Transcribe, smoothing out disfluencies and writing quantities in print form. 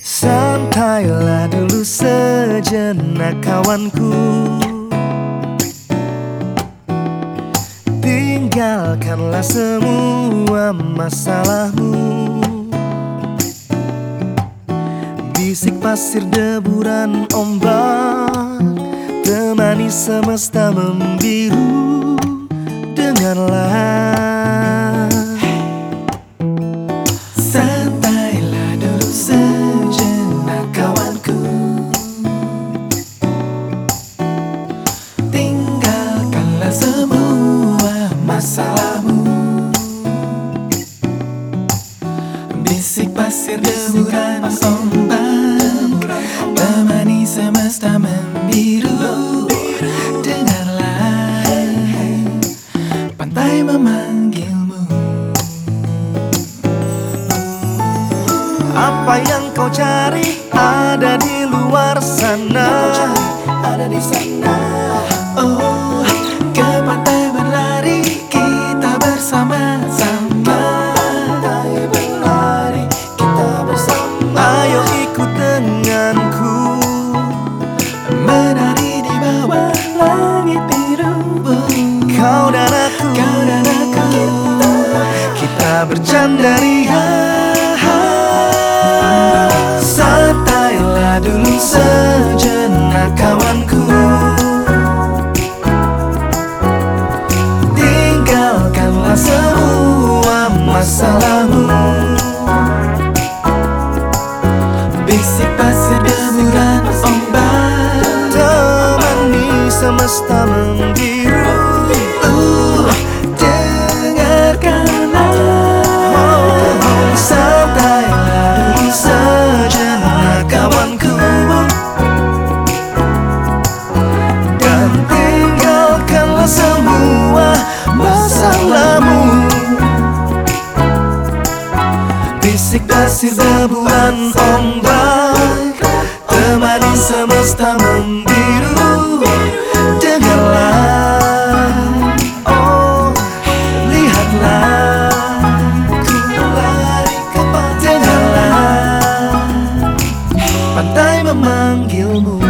Santailah dulu sejenak kawanku, tinggalkanlah semua masalahmu. Bisik pasir deburan ombak, temani semesta membiru. Dengarlah, santailah dulu sejenak kawanku, tinggalkanlah semua masalahmu. Bisik pasir deburan ombak, temani semesta membiru. Dengarlah, pantai memanggilmu. Apa yang kau cari ada di luar sana, ada di sana. Oh, ke pantai berlari kita bersama-sama. Pantai berlari kita bersama. Ayo ikut denganku, menari di bawah langit biru. Kau dan aku, kita bercanda ria. Santailah dulu sejenak kawanku, tinggalkanlah semua masalahmu. Bisik pasir deburan ombak, temani semesta membiru. Dengarkanlah, santailah dulu sejenak kawanku, dan tinggalkanlah semua masalahmu. Bisik pasir deburan ombak, temani semesta membiru. Dengarlah, oh lihatlah, ku lari ke pantai. Dengarlah, pantai memanggilmu.